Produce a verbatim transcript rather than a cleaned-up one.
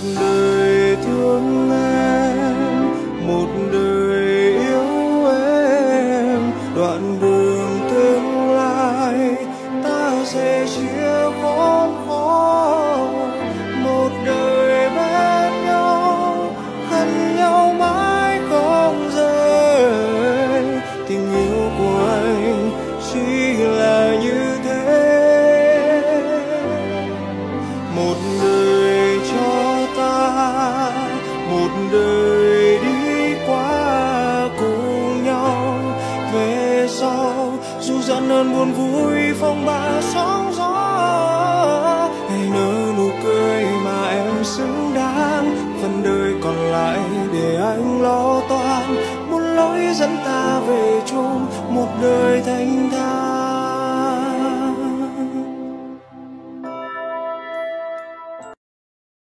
đời thương em, một đời yêu em, đoạn đường tương lai ta sẽ chia khốn khó. Một đời bên nhau, gần nhau mãi không rời, tình yêu của anh chỉ là như thế. Một đời cho ta, một đời đi qua cùng nhau. Về sau dù gian nan buồn vui phong ba sóng